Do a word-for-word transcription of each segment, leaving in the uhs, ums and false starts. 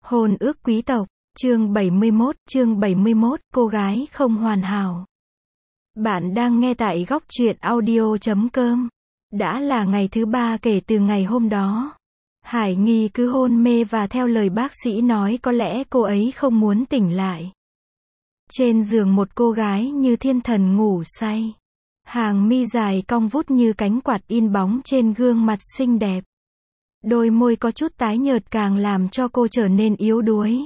Hôn ước quý tộc, chương bảy mươi mốt, chương bảy mươi mốt, cô gái không hoàn hảo. Bạn đang nghe tại góc truyện audio chấm com. Đã là ngày thứ ba kể từ ngày hôm đó. Hải Nghi cứ hôn mê và theo lời bác sĩ nói có lẽ cô ấy không muốn tỉnh lại. Trên giường một cô gái như thiên thần ngủ say. Hàng mi dài cong vút như cánh quạt in bóng trên gương mặt xinh đẹp. Đôi môi có chút tái nhợt càng làm cho cô trở nên yếu đuối.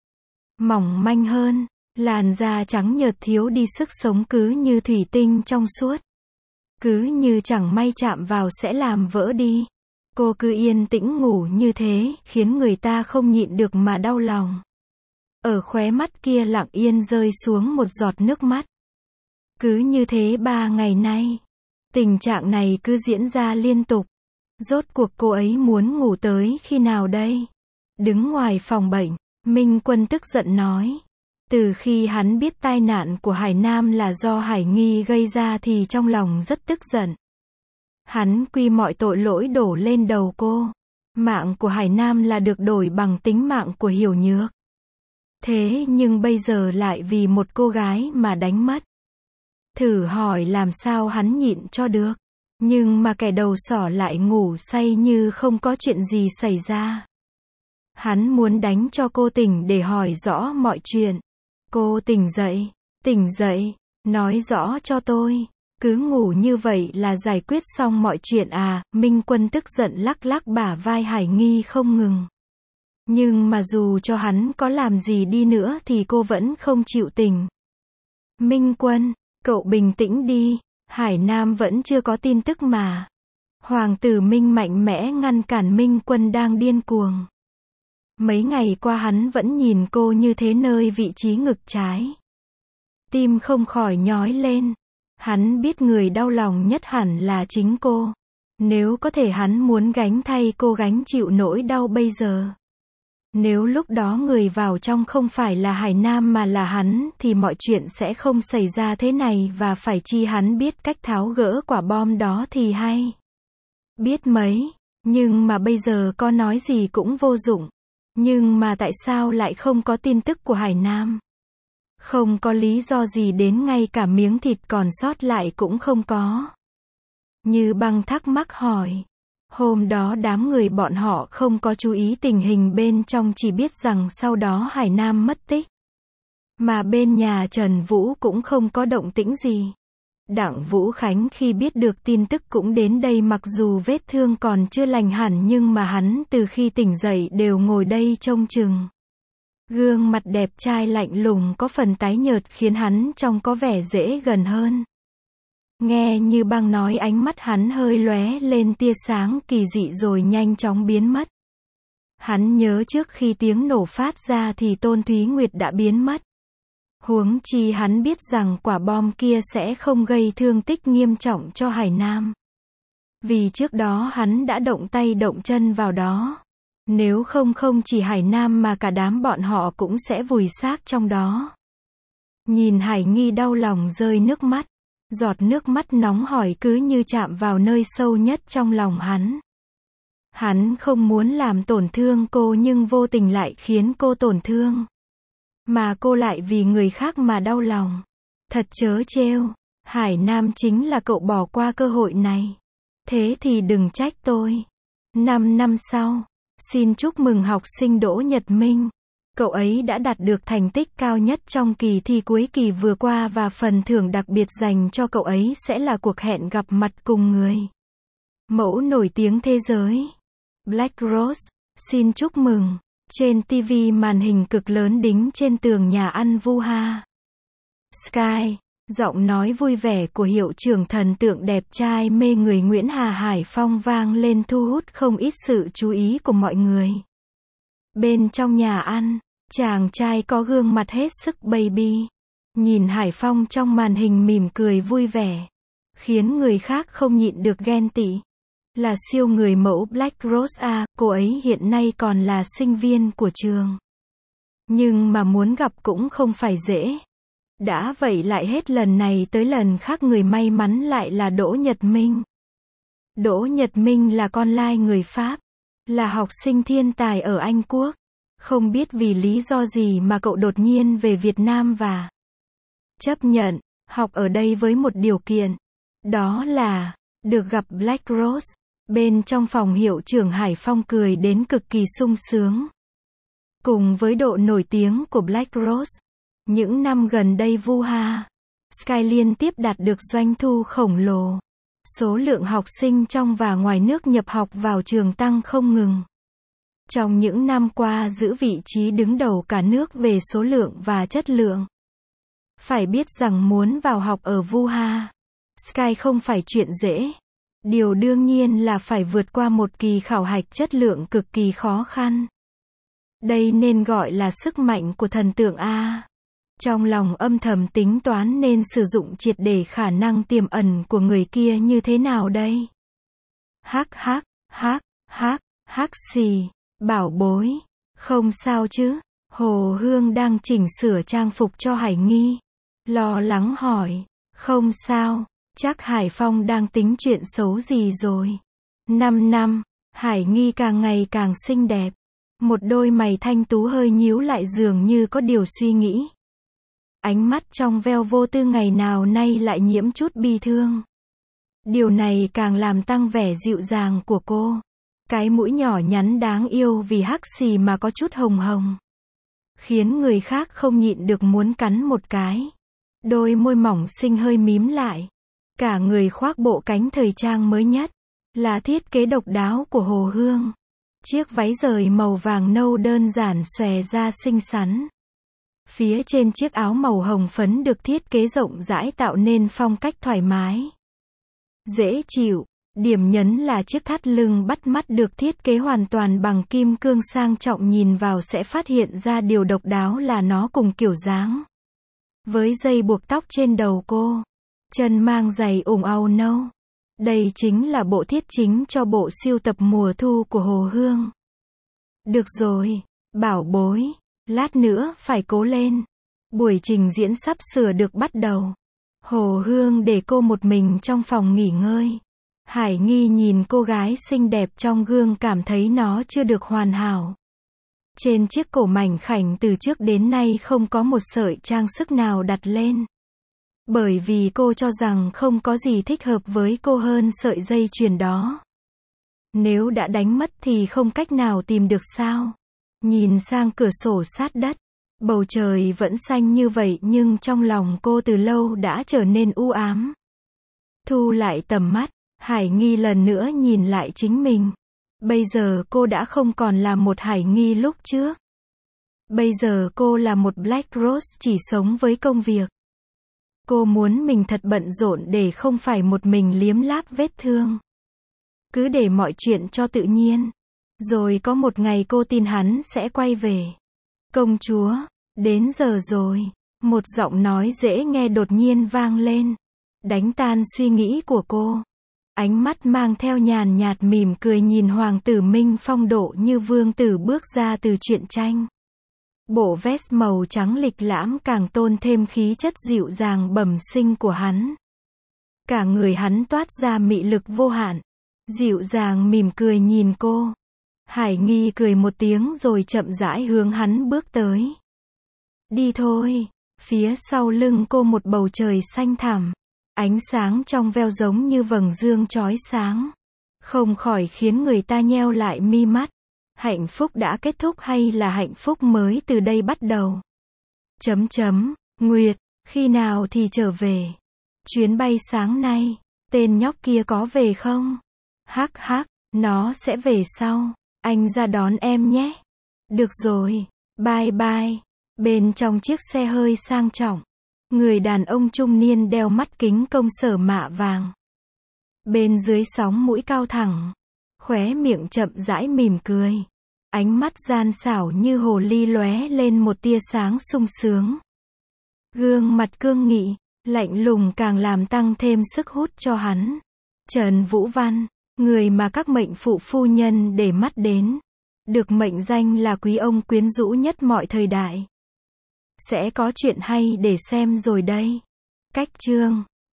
Mỏng manh hơn, làn da trắng nhợt thiếu đi sức sống cứ như thủy tinh trong suốt. Cứ như chẳng may chạm vào sẽ làm vỡ đi. Cô cứ yên tĩnh ngủ như thế, khiến người ta không nhịn được mà đau lòng. Ở khóe mắt kia lặng yên rơi xuống một giọt nước mắt. Cứ như thế ba ngày nay, tình trạng này cứ diễn ra liên tục. Rốt cuộc cô ấy muốn ngủ tới khi nào đây? Đứng ngoài phòng bệnh, Minh Quân tức giận nói. Từ khi hắn biết tai nạn của Hải Nam là do Hải Nghi gây ra thì trong lòng rất tức giận. Hắn quy mọi tội lỗi đổ lên đầu cô. Mạng của Hải Nam là được đổi bằng tính mạng của Hiểu Nhược. Thế nhưng bây giờ lại vì một cô gái mà đánh mất. Thử hỏi làm sao hắn nhịn cho được. Nhưng mà kẻ đầu sỏ lại ngủ say như không có chuyện gì xảy ra. Hắn muốn đánh cho cô tỉnh để hỏi rõ mọi chuyện. Cô tỉnh dậy, tỉnh dậy, nói rõ cho tôi. Cứ ngủ như vậy là giải quyết xong mọi chuyện à? Minh Quân tức giận lắc lắc bả vai Hải Nghi không ngừng. Nhưng mà dù cho hắn có làm gì đi nữa thì cô vẫn không chịu tỉnh. Minh Quân, cậu bình tĩnh đi. Hải Nam vẫn chưa có tin tức mà. Hoàng tử Minh mạnh mẽ ngăn cản Minh Quân đang điên cuồng. Mấy ngày qua hắn vẫn nhìn cô như thế nơi vị trí ngực trái. Tim không khỏi nhói lên. Hắn biết người đau lòng nhất hẳn là chính cô. Nếu có thể hắn muốn gánh thay cô gánh chịu nỗi đau bây giờ. Nếu lúc đó người vào trong không phải là Hải Nam mà là hắn thì mọi chuyện sẽ không xảy ra thế này và phải chi hắn biết cách tháo gỡ quả bom đó thì hay. Biết mấy, nhưng mà bây giờ có nói gì cũng vô dụng. Nhưng mà tại sao lại không có tin tức của Hải Nam? Không có lý do gì đến ngay cả miếng thịt còn sót lại cũng không có. Như Băng thắc mắc hỏi. Hôm đó đám người bọn họ không có chú ý tình hình bên trong, chỉ biết rằng sau đó Hải Nam mất tích. Mà bên nhà Trần Vũ cũng không có động tĩnh gì. Đặng Vũ Khánh khi biết được tin tức cũng đến đây, mặc dù vết thương còn chưa lành hẳn nhưng mà hắn từ khi tỉnh dậy đều ngồi đây trông chừng. Gương mặt đẹp trai lạnh lùng có phần tái nhợt khiến hắn trông có vẻ dễ gần hơn. Nghe Như Băng nói, ánh mắt hắn hơi lóe lên tia sáng kỳ dị rồi nhanh chóng biến mất. Hắn nhớ trước khi tiếng nổ phát ra thì Tôn Thúy Nguyệt đã biến mất. Huống chi hắn biết rằng quả bom kia sẽ không gây thương tích nghiêm trọng cho Hải Nam. Vì trước đó hắn đã động tay động chân vào đó. Nếu không không chỉ Hải Nam mà cả đám bọn họ cũng sẽ vùi xác trong đó. Nhìn Hải Nghi đau lòng rơi nước mắt. Giọt nước mắt nóng hổi cứ như chạm vào nơi sâu nhất trong lòng hắn. Hắn không muốn làm tổn thương cô nhưng vô tình lại khiến cô tổn thương. Mà cô lại vì người khác mà đau lòng. Thật trớ trêu. Hải Nam chính là cậu bỏ qua cơ hội này. Thế thì đừng trách tôi. Năm năm sau, xin chúc mừng học sinh Đỗ Nhật Minh. Cậu ấy đã đạt được thành tích cao nhất trong kỳ thi cuối kỳ vừa qua và phần thưởng đặc biệt dành cho cậu ấy sẽ là cuộc hẹn gặp mặt cùng người mẫu nổi tiếng thế giới. Black Rose, xin chúc mừng. Trên ti vi màn hình cực lớn đính trên tường nhà ăn Vu Ha Sky, giọng nói vui vẻ của hiệu trưởng thần tượng đẹp trai mê người Nguyễn Hà Hải Phong vang lên thu hút không ít sự chú ý của mọi người. Bên trong nhà ăn, chàng trai có gương mặt hết sức baby. Nhìn Hải Phong trong màn hình mỉm cười vui vẻ, khiến người khác không nhịn được ghen tị. Là siêu người mẫu Black Rose à, cô ấy hiện nay còn là sinh viên của trường. Nhưng mà muốn gặp cũng không phải dễ. Đã vậy lại hết lần này tới lần khác người may mắn lại là Đỗ Nhật Minh. Đỗ Nhật Minh là con lai người Pháp. Là học sinh thiên tài ở Anh Quốc. Không biết vì lý do gì mà cậu đột nhiên về Việt Nam và chấp nhận học ở đây với một điều kiện. Đó là được gặp Black Rose. Bên trong phòng hiệu trưởng Hải Phong cười đến cực kỳ sung sướng. Cùng với độ nổi tiếng của Black Rose, những năm gần đây Vuha Sky liên tiếp đạt được doanh thu khổng lồ. Số lượng học sinh trong và ngoài nước nhập học vào trường tăng không ngừng. Trong những năm qua giữ vị trí đứng đầu cả nước về số lượng và chất lượng. Phải biết rằng muốn vào học ở Vuha Sky không phải chuyện dễ. Điều đương nhiên là phải vượt qua một kỳ khảo hạch chất lượng cực kỳ khó khăn. Đây nên gọi là sức mạnh của thần tượng A. Trong lòng âm thầm tính toán nên sử dụng triệt để khả năng tiềm ẩn của người kia như thế nào đây? Hắc hắc, hắc, hắc, hắc xì, bảo bối. Không sao chứ? Hồ Hương đang chỉnh sửa trang phục cho Hải Nghi. Lo lắng hỏi. Không sao, chắc Hải Phong đang tính chuyện xấu gì rồi. Năm năm, Hải Nghi càng ngày càng xinh đẹp. Một đôi mày thanh tú hơi nhíu lại dường như có điều suy nghĩ. Ánh mắt trong veo vô tư ngày nào nay lại nhiễm chút bi thương. Điều này càng làm tăng vẻ dịu dàng của cô. Cái mũi nhỏ nhắn đáng yêu vì hắc xì mà có chút hồng hồng. Khiến người khác không nhịn được muốn cắn một cái. Đôi môi mỏng xinh hơi mím lại. Cả người khoác bộ cánh thời trang mới nhất. Là thiết kế độc đáo của Hồ Hương. Chiếc váy rời màu vàng nâu đơn giản xòe ra xinh xắn. Phía trên chiếc áo màu hồng phấn được thiết kế rộng rãi tạo nên phong cách thoải mái. Dễ chịu. Điểm nhấn là chiếc thắt lưng bắt mắt được thiết kế hoàn toàn bằng kim cương sang trọng, nhìn vào sẽ phát hiện ra điều độc đáo là nó cùng kiểu dáng. Với dây buộc tóc trên đầu cô. Chân mang giày ủng âu nâu. Đây chính là bộ thiết chính cho bộ siêu tập mùa thu của Hồ Hương. Được rồi, bảo bối. Lát nữa phải cố lên. Buổi trình diễn sắp sửa được bắt đầu. Hồ Hương để cô một mình trong phòng nghỉ ngơi. Hải Nghi nhìn cô gái xinh đẹp trong gương cảm thấy nó chưa được hoàn hảo. Trên chiếc cổ mảnh khảnh từ trước đến nay không có một sợi trang sức nào đặt lên. Bởi vì cô cho rằng không có gì thích hợp với cô hơn sợi dây chuyền đó. Nếu đã đánh mất thì không cách nào tìm được sao? Nhìn sang cửa sổ sát đất. Bầu trời vẫn xanh như vậy nhưng trong lòng cô từ lâu đã trở nên u ám. Thu lại tầm mắt, Hải Nghi lần nữa nhìn lại chính mình. Bây giờ cô đã không còn là một Hải Nghi lúc trước. Bây giờ cô là một Black Rose chỉ sống với công việc. Cô muốn mình thật bận rộn để không phải một mình liếm láp vết thương. Cứ để mọi chuyện cho tự nhiên. Rồi có một ngày cô tin hắn sẽ quay về. Công chúa, đến giờ rồi. Một giọng nói dễ nghe đột nhiên vang lên. Đánh tan suy nghĩ của cô. Ánh mắt mang theo nhàn nhạt mỉm cười nhìn hoàng tử Minh phong độ như vương tử bước ra từ truyện tranh. Bộ vest màu trắng lịch lãm càng tôn thêm khí chất dịu dàng bẩm sinh của hắn. Cả người hắn toát ra mị lực vô hạn. Dịu dàng mỉm cười nhìn cô. Hải Nghi cười một tiếng rồi chậm rãi hướng hắn bước tới. Đi thôi. Phía sau lưng cô một bầu trời xanh thẳm. Ánh sáng trong veo giống như vầng dương chói sáng. Không khỏi khiến người ta nheo lại mi mắt. Hạnh phúc đã kết thúc hay là hạnh phúc mới từ đây bắt đầu? Chấm chấm, Nguyệt, khi nào thì trở về? Chuyến bay sáng nay, tên nhóc kia có về không? Hắc hắc, nó sẽ về sau. Anh ra đón em nhé. Được rồi, bye bye. Bên trong chiếc xe hơi sang trọng. Người đàn ông trung niên đeo mắt kính công sở mạ vàng. Bên dưới sóng mũi cao thẳng. Khóe miệng chậm rãi mỉm cười. Ánh mắt gian xảo như hồ ly lóe lên một tia sáng sung sướng. Gương mặt cương nghị, lạnh lùng càng làm tăng thêm sức hút cho hắn. Trần Vũ Văn, người mà các mệnh phụ phu nhân để mắt đến. Được mệnh danh là quý ông quyến rũ nhất mọi thời đại. Sẽ có chuyện hay để xem rồi đây. Cách chương